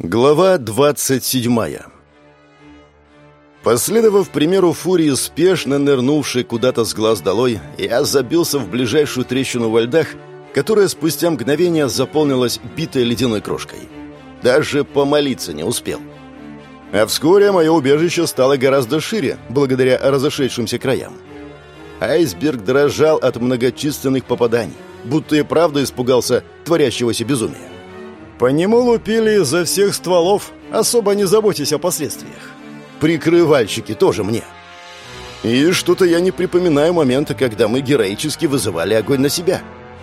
Глава 27. Последовав примеру Фурии, спешно нырнувшей куда-то с глаз долой, я забился в ближайшую трещину во льдах, которая спустя мгновение заполнилась битой ледяной крошкой. Даже помолиться не успел. А вскоре мое убежище стало гораздо шире, благодаря разошедшимся краям. Айсберг дрожал от многочисленных попаданий, будто и правда испугался творящегося безумия. По нему лупили изо всех стволов, особо не заботясь о последствиях. Прикрывальщики тоже мне. И что-то я не припоминаю момента, когда мы героически вызывали огонь на себя.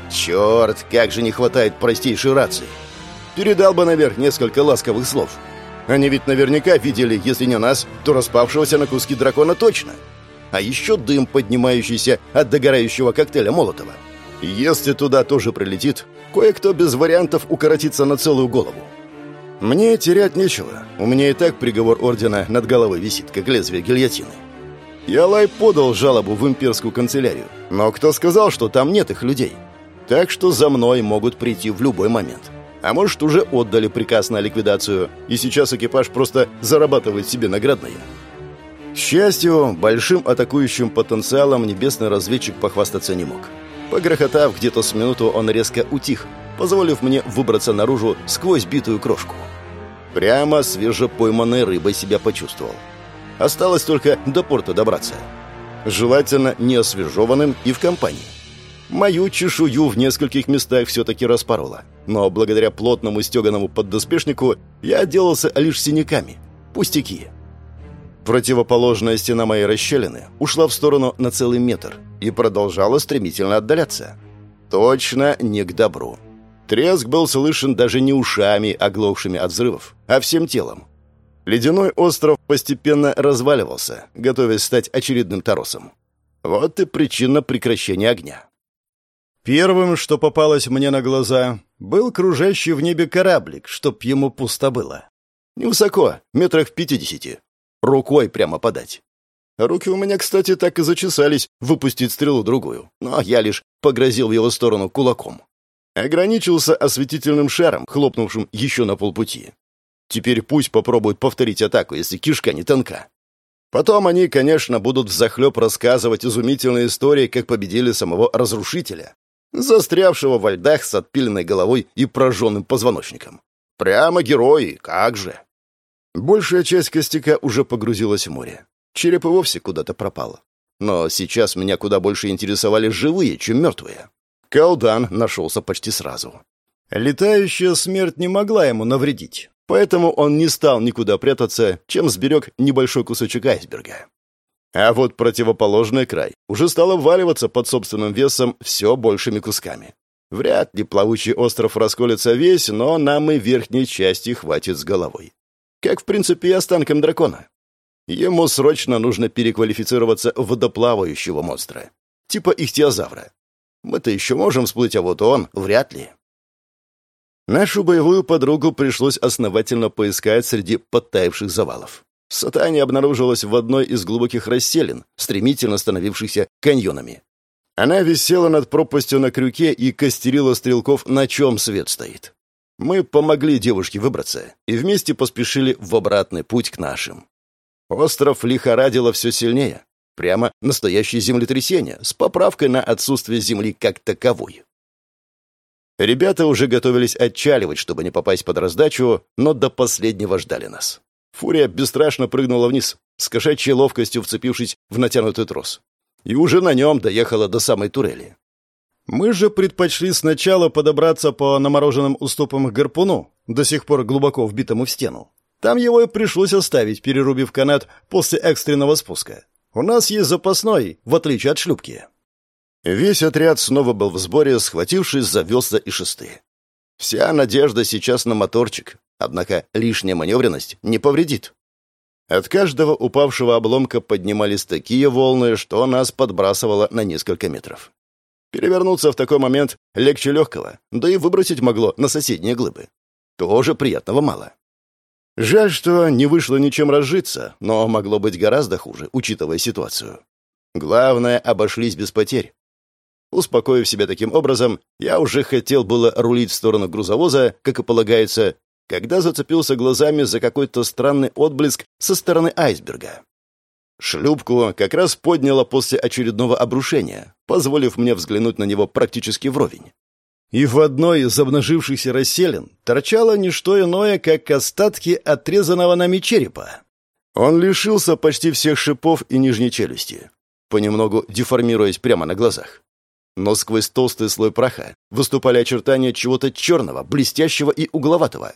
Черт, как же не хватает простейшей рации. Передал бы наверх несколько ласковых слов. Они ведь наверняка видели, если не нас, то распавшегося на куски дракона точно. А еще дым, поднимающийся от догорающего коктейля Молотова. Если туда тоже прилетит, кое-кто без вариантов укоротится на целую голову. Мне терять нечего. У меня и так приговор ордена над головой висит, как лезвие гильотины. Ялай подал жалобу в имперскую канцелярию, но кто сказал, что там нет их людей? Так что за мной могут прийти в любой момент. А может, уже отдали приказ на ликвидацию, и сейчас экипаж просто зарабатывает себе наградные. К счастью, большим атакующим потенциалом небесный разведчик похвастаться не мог. Погрохотав где-то с минуту, он резко утих, позволив мне выбраться наружу сквозь битую крошку. Прямо свежепойманной рыбой себя почувствовал. Осталось только до порта добраться. Желательно не освежеванным и в компании. Мою чешую в нескольких местах все-таки распорола, но благодаря плотному стеганому поддоспешнику я отделался лишь синяками. Пустяки. Противоположная стена моей расщелины ушла в сторону на целый метр и продолжала стремительно отдаляться. Точно не к добру. Треск был слышен даже не ушами, оглохшими от взрывов, а всем телом. Ледяной остров постепенно разваливался, готовясь стать очередным торосом. Вот и причина прекращения огня. Первым, что попалось мне на глаза, был кружащий в небе кораблик, чтоб ему пусто было. Невысоко, метрах в 50. Рукой прямо подать. Руки у меня, кстати, так и зачесались выпустить стрелу-другую, но я лишь погрозил в его сторону кулаком. Ограничился осветительным шаром, хлопнувшим еще на полпути. Теперь пусть попробуют повторить атаку, если кишка не тонка. Потом они, конечно, будут взахлеб рассказывать изумительные истории, как победили самого разрушителя, застрявшего во льдах с отпиленной головой и прожженным позвоночником. Прямо герои, как же! Большая часть костяка уже погрузилась в море. Череп и вовсе куда-то пропал. Но сейчас меня куда больше интересовали живые, чем мертвые. Калдан нашелся почти сразу. Летающая смерть не могла ему навредить, поэтому он не стал никуда прятаться, чем сберег небольшой кусочек айсберга. А вот противоположный край уже стал обваливаться под собственным весом все большими кусками. Вряд ли плавучий остров расколется весь, но нам и верхней части хватит с головой. Как, в принципе, и останкам дракона. Ему срочно нужно переквалифицироваться в водоплавающего монстра. Типа ихтиозавра. Мы-то еще можем всплыть, а вот он вряд ли. Нашу боевую подругу пришлось основательно поискать среди подтаявших завалов. Сатани обнаружилась в одной из глубоких расселин, стремительно становившихся каньонами. Она висела над пропастью на крюке и костерила стрелков, на чем свет стоит. Мы помогли девушке выбраться и вместе поспешили в обратный путь к нашим. Остров лихорадило все сильнее. Прямо настоящее землетрясение с поправкой на отсутствие земли как таковой. Ребята уже готовились отчаливать, чтобы не попасть под раздачу, но до последнего ждали нас. Фурия бесстрашно прыгнула вниз, с кошачьей ловкостью вцепившись в натянутый трос. И уже на нем доехала до самой турели. Мы же предпочли сначала подобраться по намороженным уступам к гарпуну, до сих пор глубоко вбитому в стену. Там его и пришлось оставить, перерубив канат после экстренного спуска. У нас есть запасной, в отличие от шлюпки. Весь отряд снова был в сборе, схватившись за весла и шесты. Вся надежда сейчас на моторчик, однако лишняя маневренность не повредит. От каждого упавшего обломка поднимались такие волны, что нас подбрасывало на несколько метров. Перевернуться в такой момент легче легкого, да и выбросить могло на соседние глыбы. Тоже приятного мало. Жаль, что не вышло ничем разжиться, но могло быть гораздо хуже, учитывая ситуацию. Главное, обошлись без потерь. Успокоив себя таким образом, я уже хотел было рулить в сторону грузовоза, как и полагается, когда зацепился глазами за какой-то странный отблеск со стороны айсберга. Шлюпку как раз подняло после очередного обрушения, позволив мне взглянуть на него практически вровень. И в одной из обнажившихся расселин торчало не что иное, как остатки отрезанного нами черепа. Он лишился почти всех шипов и нижней челюсти, понемногу деформируясь прямо на глазах. Но сквозь толстый слой праха выступали очертания чего-то черного, блестящего и угловатого.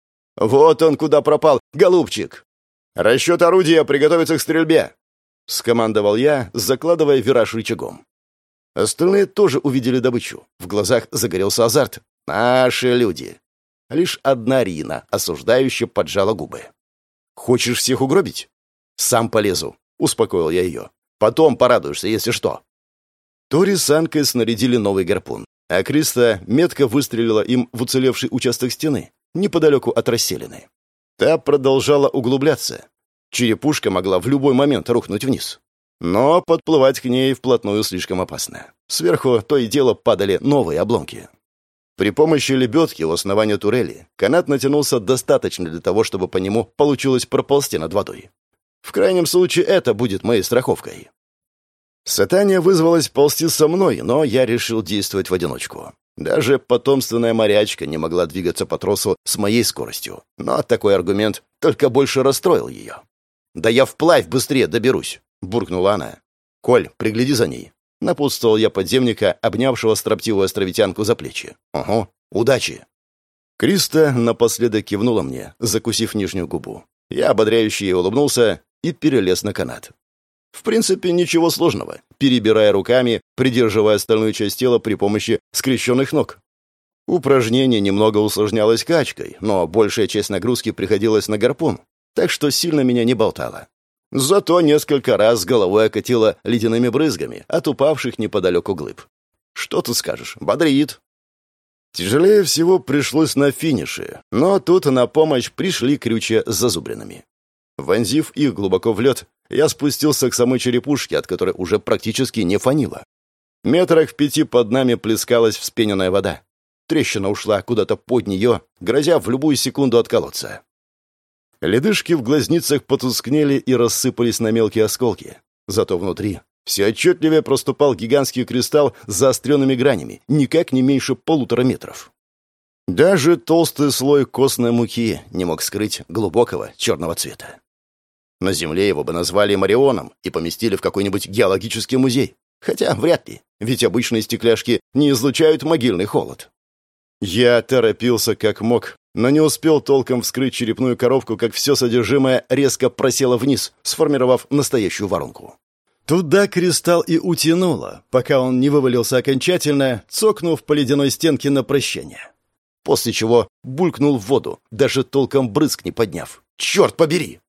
«Вот он куда пропал, голубчик!» «Расчет орудия, приготовиться к стрельбе!» — скомандовал я, закладывая вираж рычагом. Остальные тоже увидели добычу. В глазах загорелся азарт. «Наши люди!» Лишь одна Рина, осуждающе поджала губы. «Хочешь всех угробить?» «Сам полезу», — успокоил я ее. «Потом порадуешься, если что». Тори с Анкой снарядили новый гарпун, а Криста метко выстрелила им в уцелевший участок стены, неподалеку от расселины. Та продолжала углубляться. Черепушка могла в любой момент рухнуть вниз. Но подплывать к ней вплотную слишком опасно. Сверху то и дело падали новые обломки. При помощи лебедки у основания турели канат натянулся достаточно для того, чтобы по нему получилось проползти над водой. В крайнем случае это будет моей страховкой. Сатания вызвалась ползти со мной, но я решил действовать в одиночку. Даже потомственная морячка не могла двигаться по тросу с моей скоростью, но такой аргумент только больше расстроил ее. «Да я вплавь быстрее доберусь», — буркнула она. «Коль, пригляди за ней», — напутствовал я подземника, обнявшего строптивую островитянку за плечи. «Ого, удачи!» Криста напоследок кивнула мне, закусив нижнюю губу. Я ободряюще ей улыбнулся и перелез на канат. В принципе, ничего сложного, перебирая руками, придерживая остальную часть тела при помощи скрещенных ног. Упражнение немного усложнялось качкой, но большая часть нагрузки приходилась на гарпун, так что сильно меня не болтало. Зато несколько раз головой окатило ледяными брызгами от упавших неподалеку глыб. Что тут скажешь, бодрит. Тяжелее всего пришлось на финише, но тут на помощь пришли крючья с зазубринами. Вонзив их глубоко в лед, я спустился к самой черепушке, от которой уже практически не фанило. Метрах в 5 под нами плескалась вспененная вода. Трещина ушла куда-то под нее, грозя в любую секунду отколоться. Ледышки в глазницах потускнели и рассыпались на мелкие осколки. Зато внутри все отчетливее проступал гигантский кристалл с заостренными гранями, никак не меньше 1,5 метров. Даже толстый слой костной муки не мог скрыть глубокого черного цвета. На Земле его бы назвали Марионом и поместили в какой-нибудь геологический музей. Хотя вряд ли, ведь обычные стекляшки не излучают могильный холод. Я торопился как мог, но не успел толком вскрыть черепную коробку, как все содержимое резко просело вниз, сформировав настоящую воронку. Туда кристалл и утянуло, пока он не вывалился окончательно, цокнув по ледяной стенке на прощание. После чего булькнул в воду, даже толком брызг не подняв. «Черт побери!»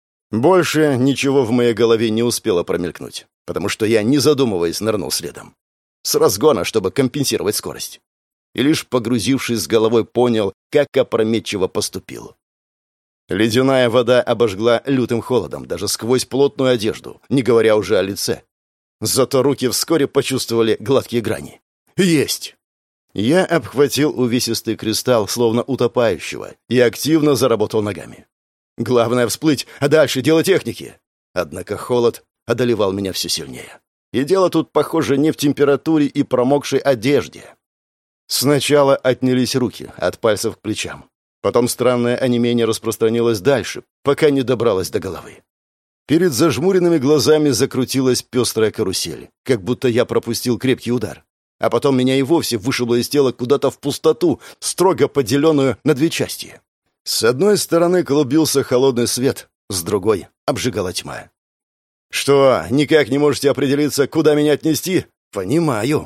Больше ничего в моей голове не успело промелькнуть, потому что я, не задумываясь, нырнул следом. С разгона, чтобы компенсировать скорость. И лишь погрузившись с головой, понял, как опрометчиво поступил. Ледяная вода обожгла лютым холодом даже сквозь плотную одежду, не говоря уже о лице. Зато руки вскоре почувствовали гладкие грани. «Есть!» Я обхватил увесистый кристалл, словно утопающего, и активно заработал ногами. Главное — всплыть, а дальше дело техники. Однако холод одолевал меня все сильнее. И дело тут, похоже, не в температуре и промокшей одежде. Сначала отнялись руки от пальцев к плечам. Потом странное онемение распространилось дальше, пока не добралось до головы. Перед зажмуренными глазами закрутилась пестрая карусель, как будто я пропустил крепкий удар. А потом меня и вовсе вышибло из тела куда-то в пустоту, строго поделенную на 2 части. С одной стороны клубился холодный свет, с другой обжигала тьма. «Что, никак не можете определиться, куда меня отнести?» «Понимаю».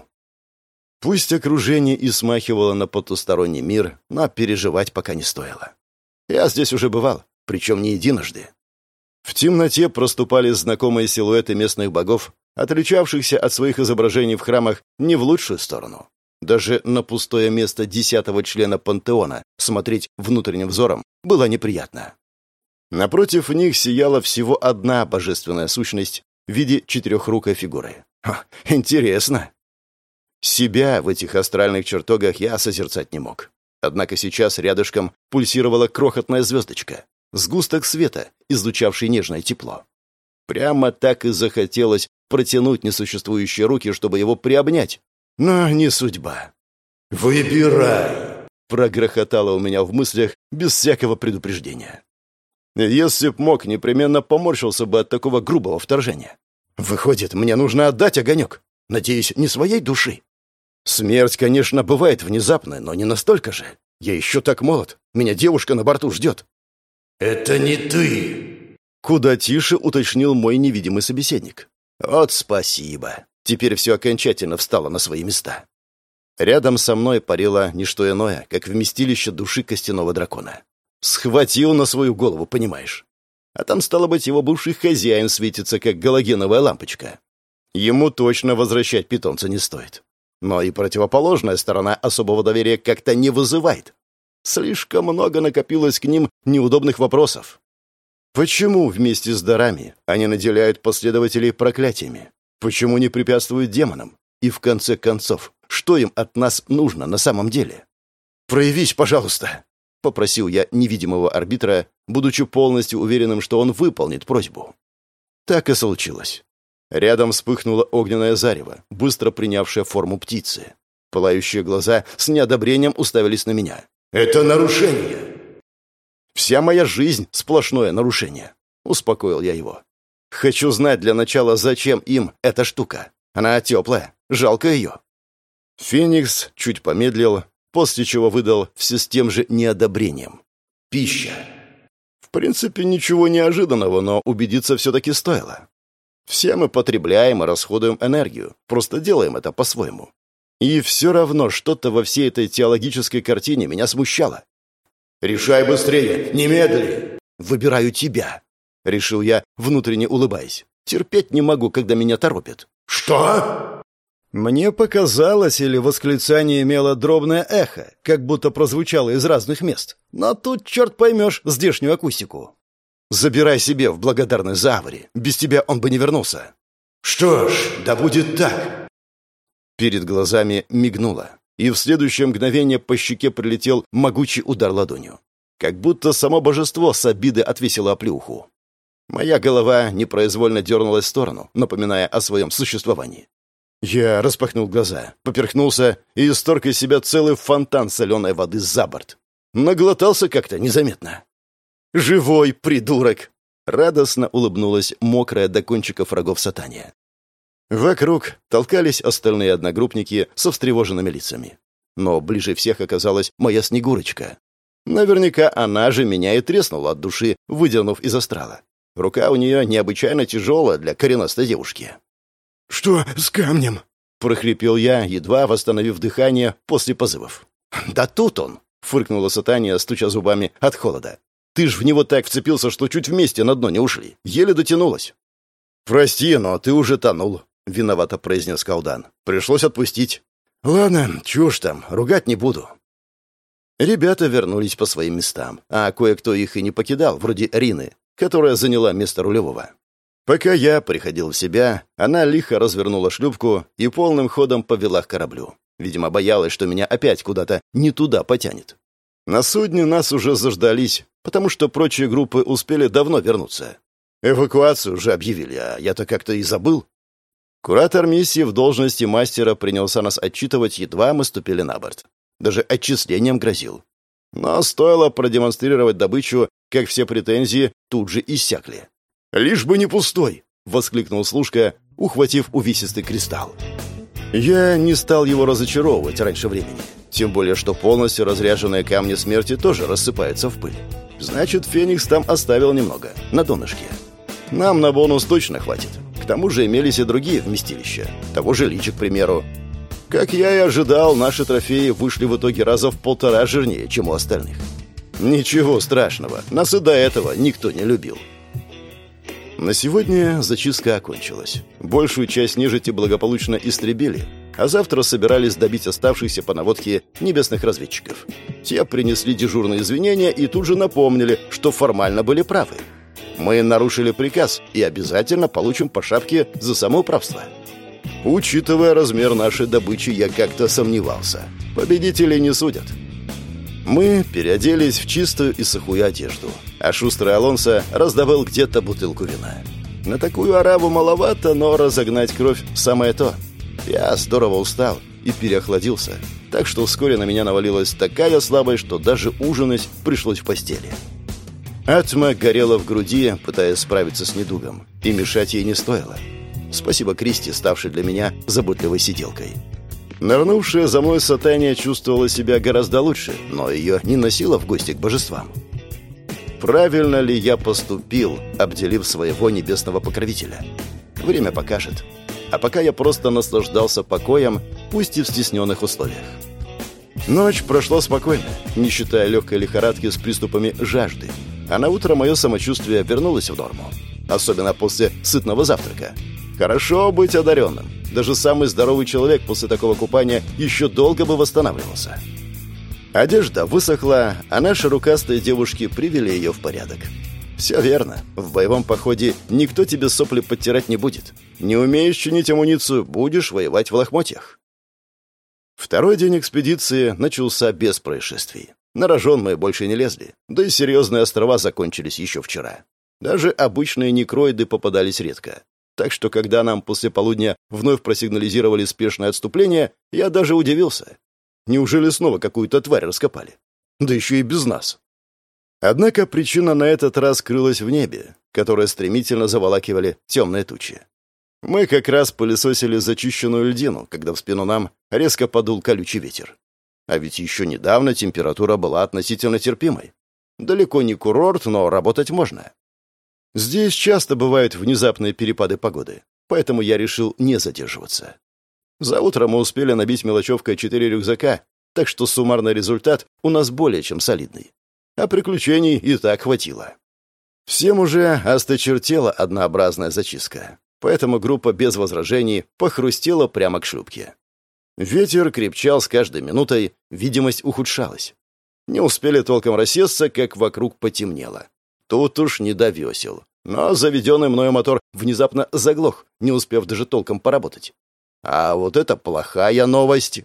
Пусть окружение и смахивало на потусторонний мир, но переживать пока не стоило. Я здесь уже бывал, причем не единожды. В темноте проступали знакомые силуэты местных богов, отличавшихся от своих изображений в храмах не в лучшую сторону. Даже на пустое место 10-го члена пантеона смотреть внутренним взором было неприятно. Напротив них сияла всего одна божественная сущность в виде 4-рукой фигуры. Интересно. Себя в этих астральных чертогах я созерцать не мог. Однако сейчас рядышком пульсировала крохотная звездочка, сгусток света, излучавший нежное тепло. Прямо так и захотелось протянуть несуществующие руки, чтобы его приобнять. Но не судьба. «Выбирай!» — прогрохотало у меня в мыслях без всякого предупреждения. Если б мог, непременно поморщился бы от такого грубого вторжения. Выходит, мне нужно отдать огонек. Надеюсь, не своей души. Смерть, конечно, бывает внезапной, но не настолько же. Я еще так молод. Меня девушка на борту ждет. «Это не ты!» Куда тише уточнил мой невидимый собеседник. Вот спасибо. Теперь все окончательно встало на свои места. Рядом со мной парило не что иное, как вместилище души костяного дракона. Схватил на свою голову, понимаешь. А там, стало быть, его бывший хозяин светится, как галогеновая лампочка. Ему точно возвращать питомца не стоит. Но и противоположная сторона особого доверия как-то не вызывает. Слишком много накопилось к ним неудобных вопросов. Почему вместе с дарами они наделяют последователей проклятиями? Почему не препятствуют демонам? И в конце концов, что им от нас нужно на самом деле? «Проявись, пожалуйста!» — попросил я невидимого арбитра, будучи полностью уверенным, что он выполнит просьбу. Так и случилось. Рядом вспыхнуло огненное зарево, быстро принявшее форму птицы. Пылающие глаза с неодобрением уставились на меня. «Это нарушение!» «Вся моя жизнь — сплошное нарушение», — успокоил я его. «Хочу знать для начала, зачем им эта штука. Она теплая, жалко ее». Феникс чуть помедлил, после чего выдал все с тем же неодобрением. «Пища». В принципе, ничего неожиданного, но убедиться все-таки стоило. Все мы потребляем и расходуем энергию, просто делаем это по-своему. И все равно что-то во всей этой теологической картине меня смущало. «Решай быстрее, немедли!» «Выбираю тебя», — решил я, внутренне улыбаясь. «Терпеть не могу, когда меня торопят». «Что?» Мне показалось, или восклицание имело дробное эхо, как будто прозвучало из разных мест. Но тут, черт поймешь, здешнюю акустику. «Забирай себе в благодарность за Авари. Без тебя он бы не вернулся». «Что ж, да будет так». Перед глазами мигнуло, и в следующее мгновение по щеке прилетел могучий удар ладонью. Как будто само божество с обиды отвесило оплеуху. Моя голова непроизвольно дернулась в сторону, напоминая о своем существовании. Я распахнул глаза, поперхнулся и исторг из себя целый фонтан соленой воды за борт. Наглотался как-то незаметно. «Живой, придурок!» — радостно улыбнулась мокрая до кончиков рогов сатания. Вокруг толкались остальные одногруппники со встревоженными лицами. Но ближе всех оказалась моя Снегурочка. Наверняка она же меня и треснула от души, выдернув из астрала. Рука у нее необычайно тяжелая для коренастой девушки. «Что с камнем?» — прохрипел я, едва восстановив дыхание после позывов. «Да тут он!» — фыркнула Сатания, стуча зубами от холода. «Ты ж в него так вцепился, что чуть вместе на дно не ушли. Еле дотянулась». «Прости, но ты уже тонул», — виновато произнес колдан. «Пришлось отпустить». «Ладно, чушь там, ругать не буду». Ребята вернулись по своим местам, а кое-кто их и не покидал, вроде Рины, которая заняла место рулевого. Пока я приходил в себя, она лихо развернула шлюпку и полным ходом повела к кораблю. Видимо, боялась, что меня опять куда-то не туда потянет. На судне нас уже заждались, потому что прочие группы успели давно вернуться. Эвакуацию уже объявили, а я-то как-то и забыл. Куратор миссии в должности мастера принялся нас отчитывать, едва мы ступили на борт. Даже отчислением грозил. Но стоило продемонстрировать добычу, как все претензии тут же иссякли. «Лишь бы не пустой!» — воскликнул служка, ухватив увесистый кристалл. Я не стал его разочаровывать раньше времени. Тем более, что полностью разряженные камни смерти тоже рассыпаются в пыль. Значит, Феникс там оставил немного, на донышке. Нам на бонус точно хватит. К тому же имелись и другие вместилища. Того же Лича, к примеру. Как я и ожидал, наши трофеи вышли в итоге раза в 1,5 жирнее, чем у остальных. Ничего страшного, нас и до этого никто не любил. На сегодня зачистка окончилась. Большую часть нежити благополучно истребили, а завтра собирались добить оставшихся по наводке небесных разведчиков. Те принесли дежурные извинения и тут же напомнили, что формально были правы. Мы нарушили приказ и обязательно получим по шапке за самоуправство. Учитывая размер нашей добычи, я как-то сомневался. Победителей не судят. Мы переоделись в чистую и сухую одежду, а шустрый Алонсо раздавал где-то бутылку вина. На такую ораву маловато, но разогнать кровь – самое то. Я здорово устал и переохладился, так что вскоре на меня навалилась такая слабость, что даже ужинать пришлось в постели. Атма горела в груди, пытаясь справиться с недугом, и мешать ей не стоило. Спасибо Кристи, ставшей для меня заботливой сиделкой. Нырнувшая за мной Сатания чувствовала себя гораздо лучше, но ее не носило в гости к божествам. Правильно ли я поступил, обделив своего небесного покровителя? Время покажет. А пока я просто наслаждался покоем, пусть и в стесненных условиях. Ночь прошла спокойно, не считая легкой лихорадки с приступами жажды. А на утро мое самочувствие вернулось в норму. Особенно после сытного завтрака. Хорошо быть одаренным. Даже самый здоровый человек после такого купания еще долго бы восстанавливался. Одежда высохла, а наши рукастые девушки привели ее в порядок. Все верно. В боевом походе никто тебе сопли подтирать не будет. Не умеешь чинить амуницию, будешь воевать в лохмотьях. Второй день экспедиции начался без происшествий. На рожон мы больше не лезли, да и серьезные острова закончились еще вчера. Даже обычные некроиды попадались редко. Так что, когда нам после полудня вновь просигнализировали спешное отступление, я даже удивился. Неужели снова какую-то тварь раскопали? Да еще и без нас. Однако причина на этот раз крылась в небе, которое стремительно заволакивали темные тучи. Мы как раз пылесосили зачищенную льдину, когда в спину нам резко подул колючий ветер. А ведь еще недавно температура была относительно терпимой. Далеко не курорт, но работать можно. Здесь часто бывают внезапные перепады погоды, поэтому я решил не задерживаться. За утро мы успели набить мелочевкой 4 рюкзака, так что суммарный результат у нас более чем солидный. А приключений и так хватило. Всем уже осточертела однообразная зачистка, поэтому группа без возражений похрустела прямо к шлюпке. Ветер крепчал с каждой минутой, видимость ухудшалась. Не успели толком рассесться, как вокруг потемнело. Тут уж не до весел. Но заведенный мною мотор внезапно заглох, не успев даже толком поработать. А вот это плохая новость.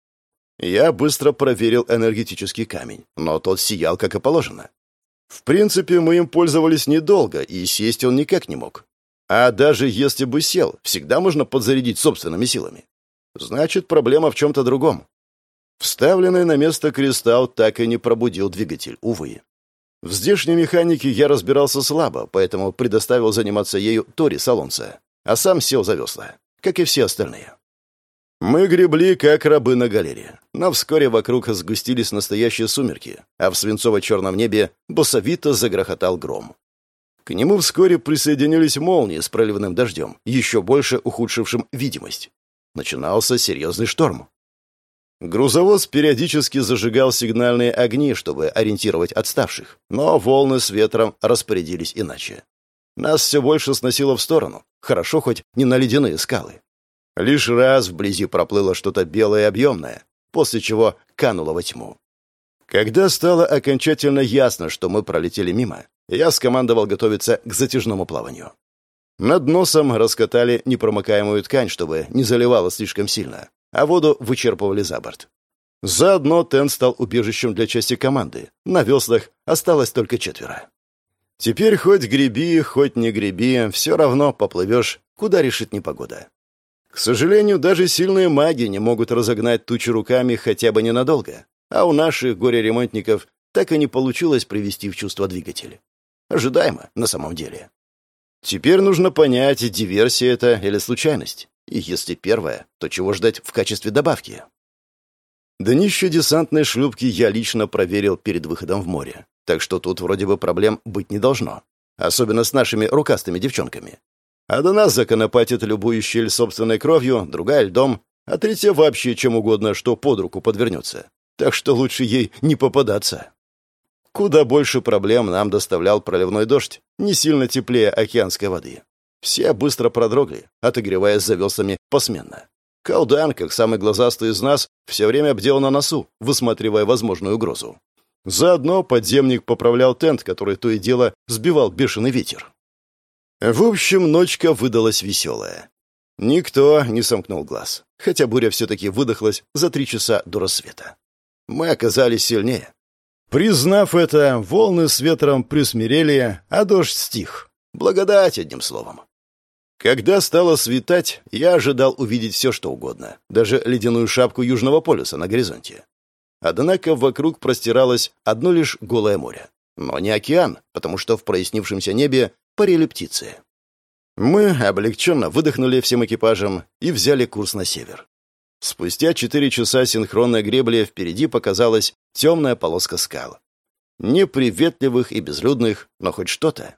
Я быстро проверил энергетический камень, но тот сиял, как и положено. В принципе, мы им пользовались недолго, и сесть он никак не мог. А даже если бы сел, всегда можно подзарядить собственными силами. Значит, проблема в чем-то другом. Вставленный на место кристалл так и не пробудил двигатель, увы. В здешней механике я разбирался слабо, поэтому предоставил заниматься ею Тори Салонса, а сам сел за весла, как и все остальные. Мы гребли, как рабы на галере, но вскоре вокруг сгустились настоящие сумерки, а в свинцово-черном небе басовито загрохотал гром. К нему вскоре присоединились молнии с проливным дождем, еще больше ухудшившим видимость. Начинался серьезный шторм. Грузовоз периодически зажигал сигнальные огни, чтобы ориентировать отставших, но волны с ветром распорядились иначе. Нас все больше сносило в сторону, хорошо хоть не на ледяные скалы. Лишь раз вблизи проплыло что-то белое и объемное, после чего кануло во тьму. Когда стало окончательно ясно, что мы пролетели мимо, я скомандовал готовиться к затяжному плаванию. Над носом раскатали непромокаемую ткань, чтобы не заливало слишком сильно, а воду вычерпывали за борт. Заодно тент стал убежищем для части команды. На веслах осталось только 4. Теперь хоть греби, хоть не греби, все равно поплывешь, куда решит непогода. К сожалению, даже сильные маги не могут разогнать тучу руками хотя бы ненадолго, а у наших горе-ремонтников так и не получилось привести в чувство двигатель. Ожидаемо, на самом деле. Теперь нужно понять, диверсия это или случайность. И если первое, то чего ждать в качестве добавки? Днище десантной шлюпки я лично проверил перед выходом в море, так что тут вроде бы проблем быть не должно. Особенно с нашими рукастыми девчонками. А до нас законопатит любую щель собственной кровью, другая льдом, а третья вообще чем угодно, что под руку подвернется. Так что лучше ей не попадаться. Куда больше проблем нам доставлял проливной дождь, не сильно теплее океанской воды. Все быстро продрогли, отогреваясь за веслами посменно. Каудан, как самый глазастый из нас, все время бдел на носу, высматривая возможную угрозу. Заодно подземник поправлял тент, который то и дело сбивал бешеный ветер. В общем, ночка выдалась веселая. Никто не сомкнул глаз, хотя буря все-таки выдохлась за 3 часа до рассвета. Мы оказались сильнее, Признав это, волны с ветром присмирели, а дождь стих. Благодать, одним словом. Когда стало светать, я ожидал увидеть все, что угодно, даже ледяную шапку Южного полюса на горизонте. Однако вокруг простиралось одно лишь голое море. Но не океан, потому что в прояснившемся небе парили птицы. Мы облегченно выдохнули всем экипажем и взяли курс на север. Спустя 4 часа синхронной гребли впереди показалась темная полоска скал. Неприветливых и безлюдных, но хоть что-то.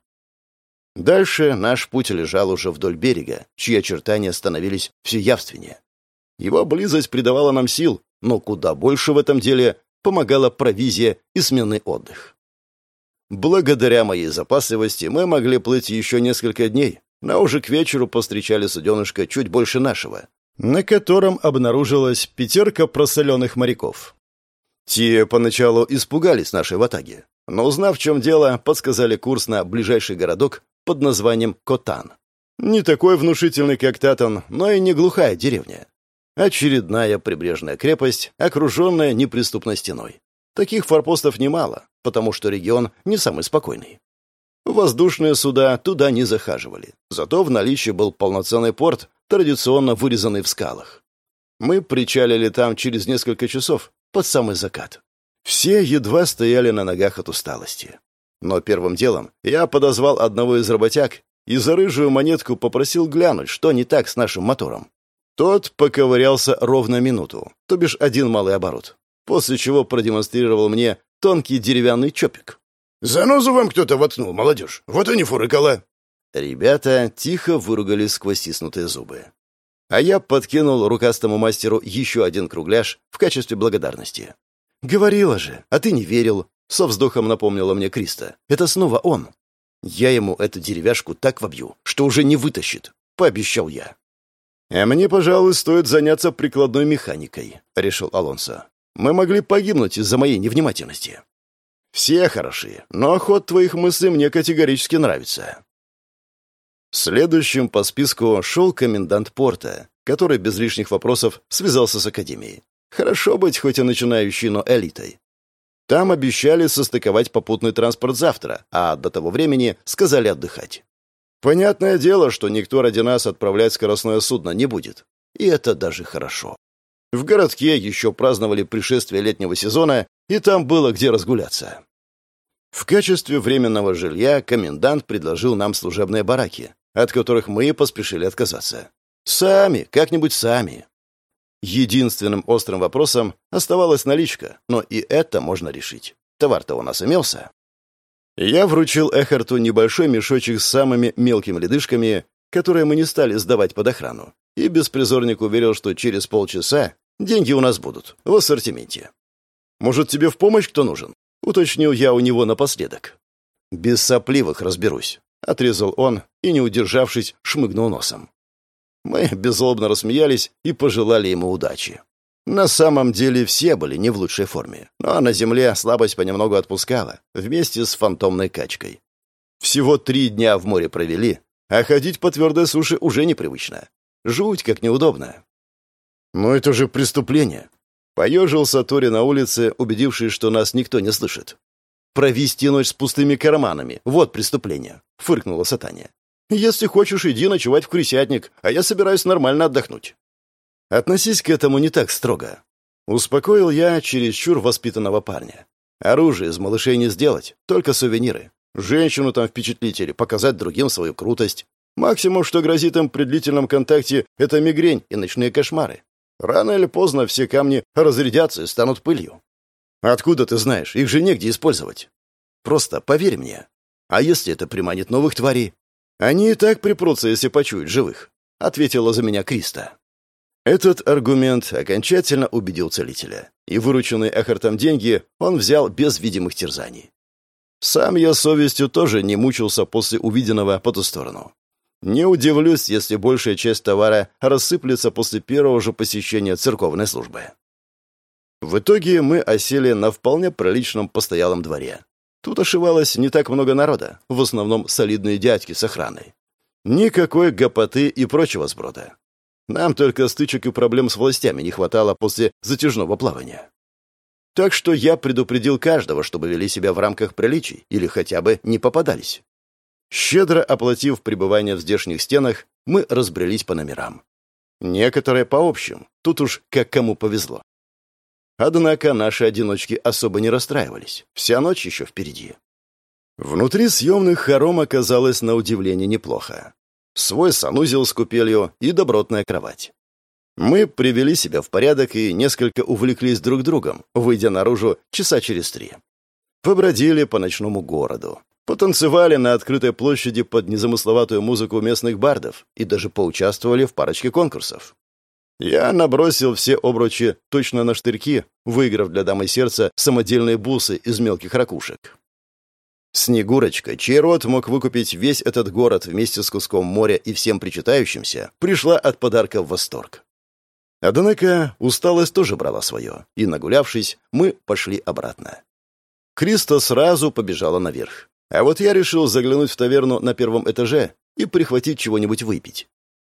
Дальше наш путь лежал уже вдоль берега, чьи очертания становились все явственнее. Его близость придавала нам сил, но куда больше в этом деле помогала провизия и сменный отдых. Благодаря моей запасливости мы могли плыть еще несколько дней, но уже к вечеру повстречали суденышко чуть больше нашего, на котором обнаружилась 5 просоленных моряков. Те поначалу испугались нашей ватаги, но, узнав, в чем дело, подсказали курс на ближайший городок под названием Котан. Не такой внушительный, как Татан, но и не глухая деревня. Очередная прибрежная крепость, окруженная неприступной стеной. Таких форпостов немало, потому что регион не самый спокойный. Воздушные суда туда не захаживали, зато в наличии был полноценный порт, традиционно вырезанный в скалах. Мы причалили там через несколько часов, под самый закат. Все едва стояли на ногах от усталости. Но первым делом я подозвал одного из работяг и за рыжую монетку попросил глянуть, что не так с нашим мотором. Тот поковырялся ровно минуту, то бишь 1 малый оборот, после чего продемонстрировал мне тонкий деревянный чопик. «Занозу вам кто-то воткнул, молодежь. Вот они фурыкала». Ребята тихо выругались сквозь стиснутые зубы. А я подкинул рукастому мастеру еще 1 кругляш в качестве благодарности. «Говорила же, а ты не верил», — со вздохом напомнила мне Криста. «Это снова он. Я ему эту деревяшку так вобью, что уже не вытащит», — пообещал я. «А мне, пожалуй, стоит заняться прикладной механикой», — решил Алонсо. «Мы могли погибнуть из-за моей невнимательности». «Все хороши, но ход твоих мыслей мне категорически нравится». Следующим по списку шел комендант порта, который без лишних вопросов связался с академией. Хорошо быть хоть и начинающей, но элитой. Там обещали состыковать попутный транспорт завтра, а до того времени сказали отдыхать. Понятное дело, что никто ради нас отправлять скоростное судно не будет. И это даже хорошо. В городке еще праздновали пришествие летнего сезона, и там было где разгуляться. В качестве временного жилья комендант предложил нам служебные бараки, от которых мы поспешили отказаться. Сами, как-нибудь сами. Единственным острым вопросом оставалась наличка, но и это можно решить. Товар-то у нас имелся. Я вручил Эхарту небольшой мешочек с самыми мелкими ледышками, которые мы не стали сдавать под охрану, и беспризорник уверил, что через полчаса деньги у нас будут, в ассортименте. «Может, тебе в помощь кто нужен?» — уточнил я у него напоследок. «Без сопливых разберусь», — отрезал он и, не удержавшись, шмыгнул носом. Мы беззлобно рассмеялись и пожелали ему удачи. На самом деле все были не в лучшей форме, но на земле слабость понемногу отпускала, вместе с фантомной качкой. Всего 3 дня в море провели, а ходить по твердой суше уже непривычно. Жуть как неудобно. «Но это же преступление!» Поежился Тори на улице, убедившись, что нас никто не слышит. «Провести ночь с пустыми карманами — вот преступление», — фыркнула Сатания. «Если хочешь, иди ночевать в крысятник, а я собираюсь нормально отдохнуть». «Относись к этому не так строго», — успокоил я чересчур воспитанного парня. «Оружие из малышей не сделать, только сувениры. Женщину там впечатлить или показать другим свою крутость. Максимум, что грозит им при длительном контакте, — это мигрень и ночные кошмары. Рано или поздно все камни разрядятся и станут пылью. Откуда ты знаешь? Их же негде использовать. Просто поверь мне. А если это приманит новых тварей? Они и так припрутся, если почуют живых», — ответила за меня Криста. Этот аргумент окончательно убедил целителя, и вырученные Эхартом деньги он взял без видимых терзаний. Сам я совестью тоже не мучился после увиденного по ту сторону. Не удивлюсь, если большая часть товара рассыплется после первого же посещения церковной службы. В итоге мы осели на вполне приличном постоялом дворе. Тут ошивалось не так много народа, в основном солидные дядьки с охраной. Никакой гопоты и прочего сброда. Нам только стычек и проблем с властями не хватало после затяжного плавания. Так что я предупредил каждого, чтобы вели себя в рамках приличий или хотя бы не попадались. Щедро оплатив пребывание в здешних стенах, мы разбрелись по номерам. Некоторые по общим, тут уж как кому повезло. Однако наши одиночки особо не расстраивались. Вся ночь еще впереди. Внутри съемных хором оказалось на удивление неплохо. Свой санузел с купелью и добротная кровать. Мы привели себя в порядок и несколько увлеклись друг другом, выйдя наружу часа через 3. Побродили по ночному городу. Потанцевали на открытой площади под незамысловатую музыку местных бардов и даже поучаствовали в парочке конкурсов. Я набросил все обручи точно на штырьки, выиграв для дамы сердца самодельные бусы из мелких ракушек. Снегурочка, чей род мог выкупить весь этот город вместе с куском моря и всем причитающимся, пришла от подарка в восторг. Однако усталость тоже брала свое, и, нагулявшись, мы пошли обратно. Криста сразу побежала наверх. А вот я решил заглянуть в таверну на первом этаже и прихватить чего-нибудь выпить.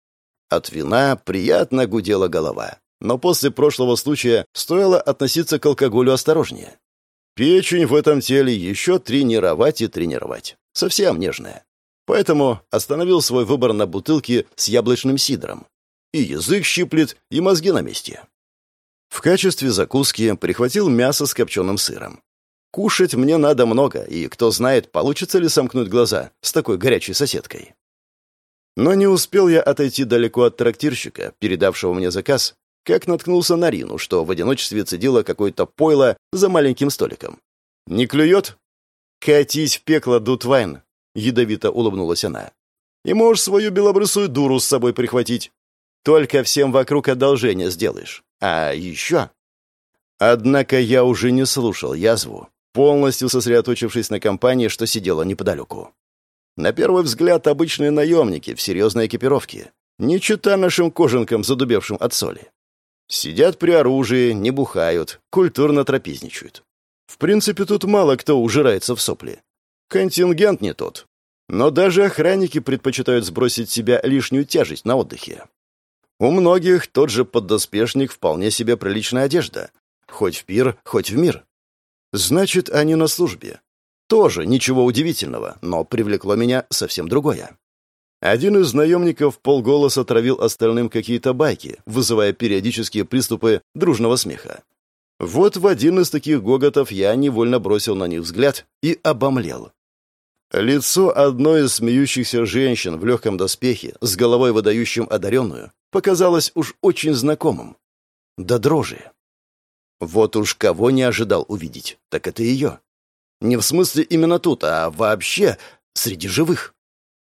От вина приятно гудела голова, но после прошлого случая стоило относиться к алкоголю осторожнее. Печень в этом теле еще тренировать и тренировать. Совсем нежная. Поэтому остановил свой выбор на бутылке с яблочным сидром. И язык щиплет, и мозги на месте. В качестве закуски прихватил мясо с копченым сыром. Кушать мне надо много, и кто знает, получится ли сомкнуть глаза с такой горячей соседкой. Но не успел я отойти далеко от трактирщика, передавшего мне заказ, как наткнулся на Рину, что в одиночестве цедила какое-то пойло за маленьким столиком. «Не клюет?» «Катись в пекло, Дутвайн!» — ядовито улыбнулась она. «И можешь свою белобрысую дуру с собой прихватить. Только всем вокруг одолжение сделаешь. А еще...» Однако я уже не слушал язву, полностью сосредоточившись на компании, что сидела неподалеку. На первый взгляд обычные наемники в серьезной экипировке, не чета нашим кожанкам, задубевшим от соли. Сидят при оружии, не бухают, культурно трапезничают. В принципе, тут мало кто ужирается в сопли. Контингент не тот. Но даже охранники предпочитают сбросить с себя лишнюю тяжесть на отдыхе. У многих тот же поддоспешник вполне себе приличная одежда. Хоть в пир, хоть в мир. Значит, они на службе. Тоже ничего удивительного, но привлекло меня совсем другое. Один из наемников полголоса травил остальным какие-то байки, вызывая периодические приступы дружного смеха. Вот в один из таких гоготов я невольно бросил на них взгляд и обомлел. Лицо одной из смеющихся женщин в легком доспехе, с головой выдающим одаренную, показалось уж очень знакомым. До дрожи. Вот уж кого не ожидал увидеть, так это ее. Не в смысле именно тут, а вообще среди живых.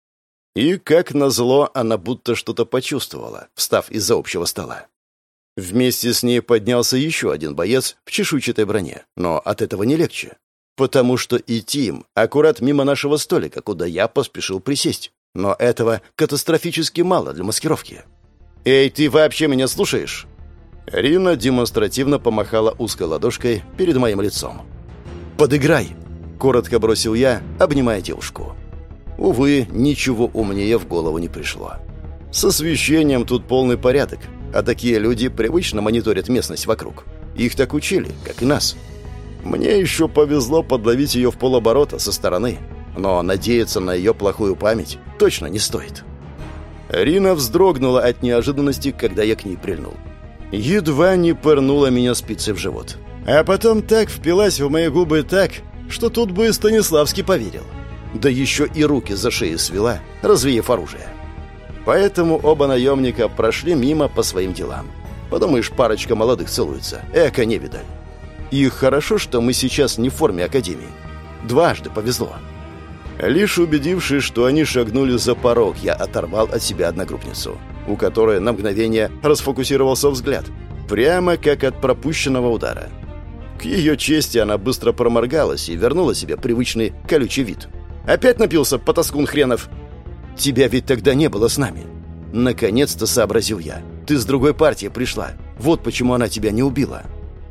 И, как назло, она будто что-то почувствовала, встав из-за общего стола. Вместе с ней поднялся еще один боец в чешуйчатой броне, но от этого не легче, потому что идти им аккурат мимо нашего столика, куда я поспешил присесть. Но этого катастрофически мало для маскировки. «Эй, ты вообще меня слушаешь?» Рина демонстративно помахала узкой ладошкой перед моим лицом. «Подыграй!» — коротко бросил я, обнимая девушку. Увы, ничего умнее в голову не пришло. С освещением тут полный порядок, а такие люди привычно мониторят местность вокруг. Их так учили, как и нас. Мне еще повезло подловить ее в полоборота со стороны, но надеяться на ее плохую память точно не стоит. Рина вздрогнула от неожиданности, когда я к ней прильнул. Едва не пырнула меня спицей в живот. А потом так впилась в мои губы так, что тут бы и Станиславский поверил. Да еще и руки за шею свела, развеяв оружие. Поэтому оба наемника прошли мимо по своим делам. Подумаешь, парочка молодых целуется. Эка невидаль. И хорошо, что мы сейчас не в форме академии. Дважды повезло. Лишь убедившись, что они шагнули за порог, я оторвал от себя одногруппницу, у которой на мгновение расфокусировался взгляд, прямо как от пропущенного удара. К ее чести она быстро проморгалась и вернула себе привычный колючий вид. «Опять напился, потаскун хренов?» «Тебя ведь тогда не было с нами». «Наконец-то сообразил я. Ты с другой партии пришла. Вот почему она тебя не убила».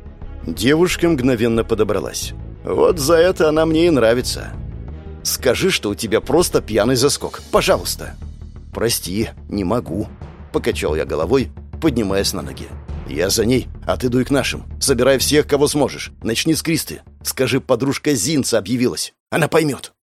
Девушка мгновенно подобралась. «Вот за это она мне и нравится». «Скажи, что у тебя просто пьяный заскок. Пожалуйста». «Прости, не могу», — покачал я головой, поднимаясь на ноги. «Я за ней, а ты дуй к нашим. Собирай всех, кого сможешь. Начни с Кристы. Скажи, подружка Зинца объявилась. Она поймет».